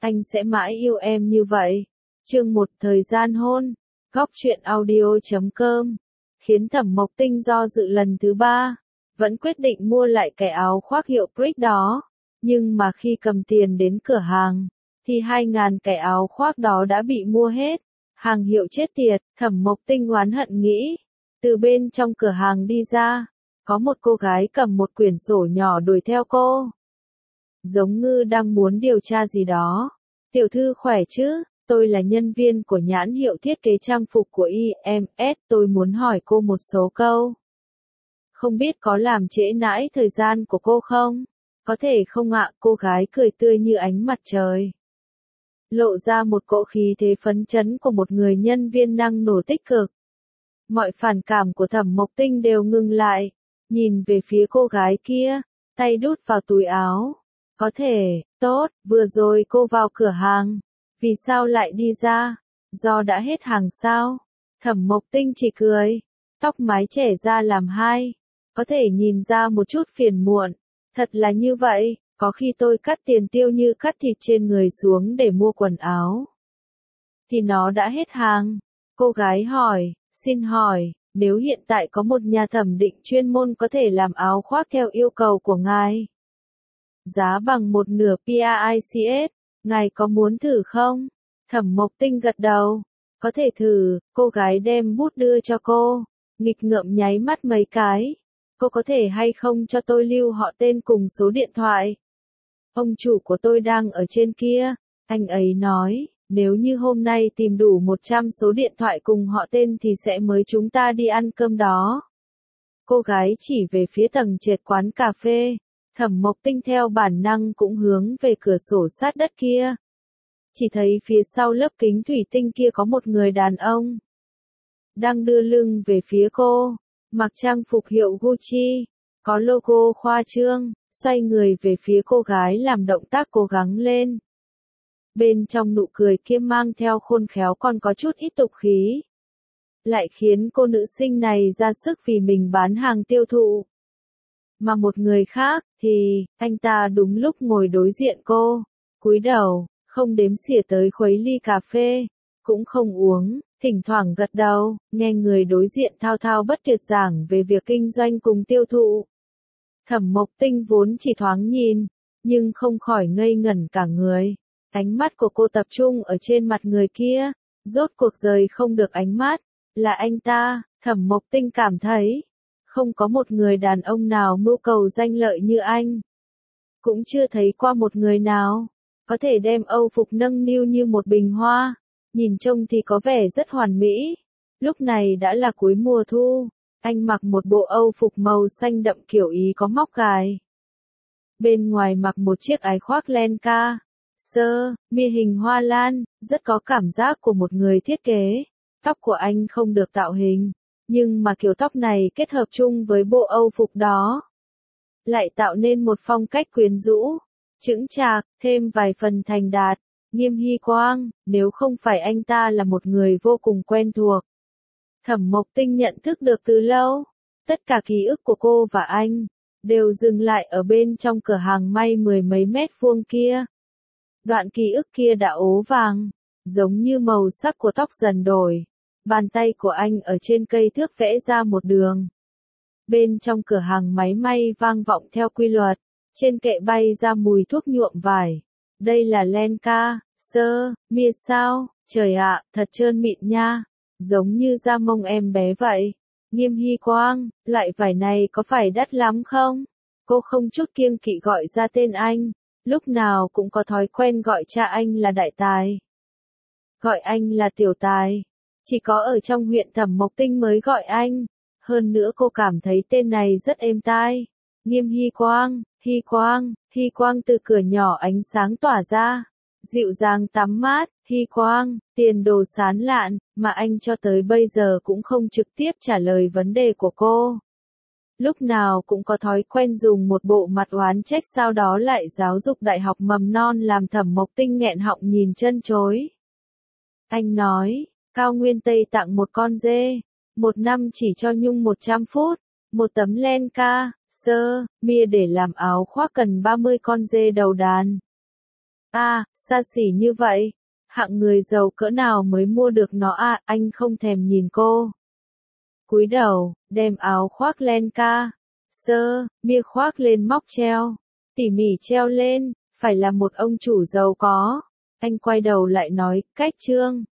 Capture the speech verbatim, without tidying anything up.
anh sẽ mãi yêu em như vậy. Chương một Thời gian hôn. Góc truyện audio chấm com. Khiến Thẩm Mộc Tinh do dự lần thứ ba, vẫn quyết định mua lại cái áo khoác hiệu Brick đó. Nhưng mà khi cầm tiền đến cửa hàng, thì hai ngàn cái áo khoác đó đã bị mua hết. Hàng hiệu chết tiệt, Thẩm Mộc Tinh oán hận nghĩ. Từ bên trong cửa hàng đi ra, có một cô gái cầm một quyển sổ nhỏ đuổi theo cô. Giống như đang muốn điều tra gì đó. Tiểu thư khỏe chứ, tôi là nhân viên của nhãn hiệu thiết kế trang phục của i em ét, tôi muốn hỏi cô một số câu. Không biết có làm trễ nãi thời gian của cô không? Có thể không ạ, cô gái cười tươi như ánh mặt trời. Lộ ra một cỗ khí thế phấn chấn của một người nhân viên năng nổ tích cực. Mọi phản cảm của Thẩm Mộc Tinh đều ngừng lại, nhìn về phía cô gái kia, tay đút vào túi áo. Có thể, tốt, vừa rồi cô vào cửa hàng, vì sao lại đi ra? Do đã hết hàng sao? Thẩm Mộc Tinh chỉ cười, tóc mái trẻ ra làm hai, có thể nhìn ra một chút phiền muộn. Thật là như vậy, có khi tôi cắt tiền tiêu như cắt thịt trên người xuống để mua quần áo. Thì nó đã hết hàng. Cô gái hỏi, xin hỏi, nếu hiện tại có một nhà thẩm định chuyên môn có thể làm áo khoác theo yêu cầu của ngài, giá bằng một nửa price, ngài có muốn thử không? Thẩm Mộc Tinh gật đầu, có thể thử. Cô gái đem bút đưa cho cô, nghịch ngợm nháy mắt mấy cái. Cô có thể hay không cho tôi lưu họ tên cùng số điện thoại? Ông chủ của tôi đang ở trên kia, anh ấy nói, nếu như hôm nay tìm đủ một trăm số điện thoại cùng họ tên thì sẽ mời chúng ta đi ăn cơm đó. Cô gái chỉ về phía tầng trệt quán cà phê. Thẩm Mộc Tinh theo bản năng cũng hướng về cửa sổ sát đất kia. Chỉ thấy phía sau lớp kính thủy tinh kia có một người đàn ông đang đưa lưng về phía cô, mặc trang phục hiệu Gucci, có logo khoa trương, xoay người về phía cô gái làm động tác cố gắng lên. Bên trong nụ cười kia mang theo khôn khéo còn có chút ít tục khí, lại khiến cô nữ sinh này ra sức vì mình bán hàng tiêu thụ. Mà một người khác, thì, anh ta đúng lúc ngồi đối diện cô, cúi đầu, không đếm xỉa tới khuấy ly cà phê, cũng không uống, thỉnh thoảng gật đầu, nghe người đối diện thao thao bất tuyệt giảng về việc kinh doanh cùng tiêu thụ. Thẩm Mộc Tinh vốn chỉ thoáng nhìn, nhưng không khỏi ngây ngẩn cả người. Ánh mắt của cô tập trung ở trên mặt người kia, rốt cuộc rời không được ánh mắt, là anh ta. Thẩm Mộc Tinh cảm thấy, không có một người đàn ông nào mưu cầu danh lợi như anh. Cũng chưa thấy qua một người nào có thể đem Âu phục nâng niu như một bình hoa, nhìn trông thì có vẻ rất hoàn mỹ. Lúc này đã là cuối mùa thu, anh mặc một bộ Âu phục màu xanh đậm kiểu Ý có móc gài. Bên ngoài mặc một chiếc áo khoác len ca, sơ, mi hình hoa lan, rất có cảm giác của một người thiết kế. Tóc của anh không được tạo hình, nhưng mà kiểu tóc này kết hợp chung với bộ Âu phục đó, lại tạo nên một phong cách quyến rũ, chững chạc, thêm vài phần thành đạt. Nghiêm Hy Quang, nếu không phải anh ta là một người vô cùng quen thuộc, Thẩm Mộc Tinh nhận thức được từ lâu. Tất cả ký ức của cô và anh đều dừng lại ở bên trong cửa hàng may mười mấy mét vuông kia. Đoạn ký ức kia đã ố vàng, giống như màu sắc của tóc dần đổi. Bàn tay của anh ở trên cây thước vẽ ra một đường. Bên trong cửa hàng máy may vang vọng theo quy luật, trên kệ bay ra mùi thuốc nhuộm vải. Đây là len ca, sơ, mia sao, trời ạ, thật trơn mịn nha, giống như da mông em bé vậy. Nghiêm Hy Quang, loại vải này có phải đắt lắm không? Cô không chút kiêng kỵ gọi ra tên anh, lúc nào cũng có thói quen gọi cha anh là đại tài. Gọi anh là tiểu tài, chỉ có ở trong huyện Thẩm Mộc Tinh mới gọi anh. Hơn nữa cô cảm thấy tên này rất êm tai. Nghiêm Hy Quang, Hy Quang, Hy Quang từ cửa nhỏ ánh sáng tỏa ra, dịu dàng tắm mát. Hy Quang, tiền đồ sán lạn, mà anh cho tới bây giờ cũng không trực tiếp trả lời vấn đề của cô. Lúc nào cũng có thói quen dùng một bộ mặt oán trách, sau đó lại giáo dục đại học mầm non, làm Thẩm Mộc Tinh nghẹn họng nhìn chân chối. Anh nói, Cao Nguyên Tây tặng một con dê, một năm chỉ cho Nhung một trăm phút, một tấm len ca, sơ, mia để làm áo khoác cần ba mươi con dê đầu đàn. À, xa xỉ như vậy. Hạng người giàu cỡ nào mới mua được nó à, anh không thèm nhìn cô. Cúi đầu, đem áo khoác len ca, sơ, mia khoác lên móc treo, tỉ mỉ treo lên, phải là một ông chủ giàu có. Anh quay đầu lại nói, cách trương.